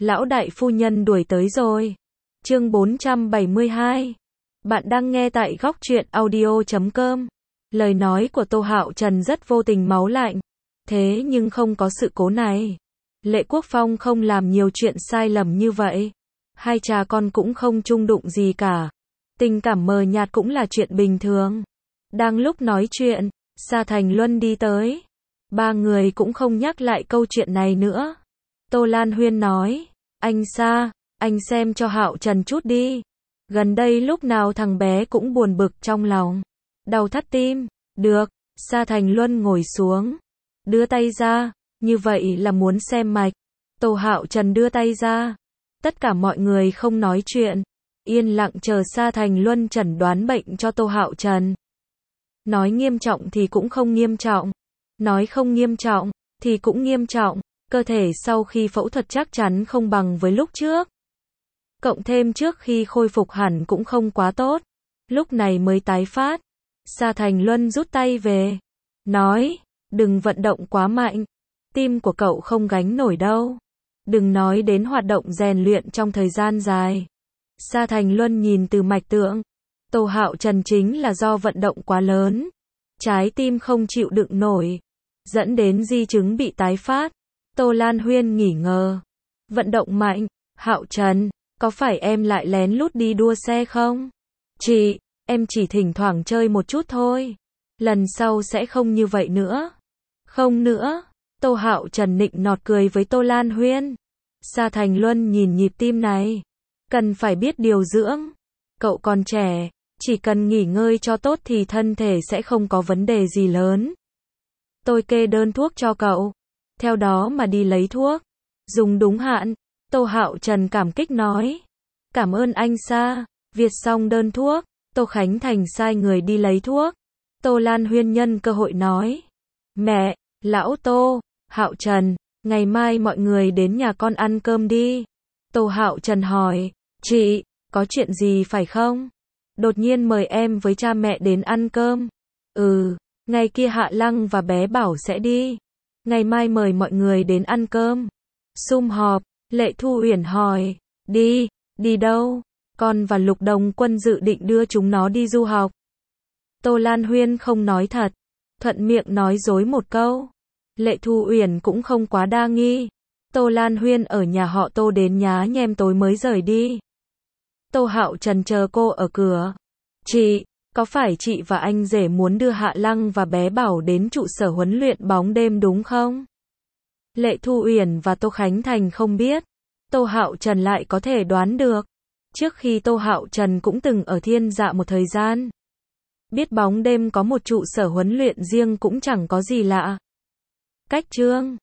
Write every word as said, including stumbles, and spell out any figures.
Lão đại phu nhân đuổi tới rồi. Chương bốn trăm bảy mươi hai. Bạn đang nghe tại góc truyện audio chấm com. Lời nói của Tô Hạo Trần rất vô tình máu lạnh. Thế nhưng không có sự cố này. Lệ Quốc Phong không làm nhiều chuyện sai lầm như vậy. Hai cha con cũng không chung đụng gì cả. Tình cảm mờ nhạt cũng là chuyện bình thường. Đang lúc nói chuyện, Sa Thành Luân đi tới. Ba người cũng không nhắc lại câu chuyện này nữa. Tô Lan Huyên nói, anh Sa, anh xem cho Hạo Trần chút đi. Gần đây lúc nào thằng bé cũng buồn bực trong lòng. Đau thắt tim. Được. Sa Thành Luân ngồi xuống. Đưa tay ra. Như vậy là muốn xem mạch. Tô Hạo Trần đưa tay ra. Tất cả mọi người không nói chuyện. Yên lặng chờ Sa Thành Luân chẩn đoán bệnh cho Tô Hạo Trần. Nói nghiêm trọng thì cũng không nghiêm trọng. Nói không nghiêm trọng thì cũng nghiêm trọng. Cơ thể sau khi phẫu thuật chắc chắn không bằng với lúc trước. Cộng thêm trước khi khôi phục hẳn cũng không quá tốt. Lúc này mới tái phát. Sa Thành Luân rút tay về. Nói, đừng vận động quá mạnh. Tim của cậu không gánh nổi đâu. Đừng nói đến hoạt động rèn luyện trong thời gian dài. Sa Thành Luân nhìn từ mạch tượng. Tô Hạo Trần chính là do vận động quá lớn. Trái tim không chịu đựng nổi. Dẫn đến di chứng bị tái phát. Tô Lan Huyên nghỉ ngờ. Vận động mạnh. Hạo Trần, có phải em lại lén lút đi đua xe không? Chị, em chỉ thỉnh thoảng chơi một chút thôi. Lần sau sẽ không như vậy nữa. Không nữa. Tô Hạo Trần nịnh nọt cười với Tô Lan Huyên. Sa Thành Luân nhìn nhịp tim này. Cần phải biết điều dưỡng. Cậu còn trẻ. Chỉ cần nghỉ ngơi cho tốt thì thân thể sẽ không có vấn đề gì lớn. Tôi kê đơn thuốc cho cậu. Theo đó mà đi lấy thuốc. Dùng đúng hạn. Tô Hạo Trần cảm kích nói. Cảm ơn anh Sa. Viết xong đơn thuốc. Tô Khánh Thành sai người đi lấy thuốc. Tô Lan Huyên nhân cơ hội nói. Mẹ, lão Tô, Hạo Trần, ngày mai mọi người đến nhà con ăn cơm đi. Tô Hạo Trần hỏi. Chị, có chuyện gì phải không? Đột nhiên mời em với cha mẹ đến ăn cơm. Ừ, ngày kia Hạ Lăng và bé Bảo sẽ đi. Ngày mai mời mọi người đến ăn cơm. Sum họp. Lệ Thu Uyển hỏi. Đi, đi đâu? Con và Lục Đồng Quân dự định đưa chúng nó đi du học. Tô Lan Huyên không nói thật. Thuận miệng nói dối một câu. Lệ Thu Uyển cũng không quá đa nghi. Tô Lan Huyên ở nhà họ Tô đến nhá nhem tối mới rời đi. Tô Hạo Trần chờ cô ở cửa. Chị, có phải chị và anh rể muốn đưa Hạ Lăng và bé Bảo đến trụ sở huấn luyện bóng đêm đúng không? Lệ Thu Uyển và Tô Khánh Thành không biết. Tô Hạo Trần lại có thể đoán được. Trước khi Tô Hạo Trần cũng từng ở Thiên Dạ một thời gian. Biết bóng đêm có một trụ sở huấn luyện riêng cũng chẳng có gì lạ. Cách chương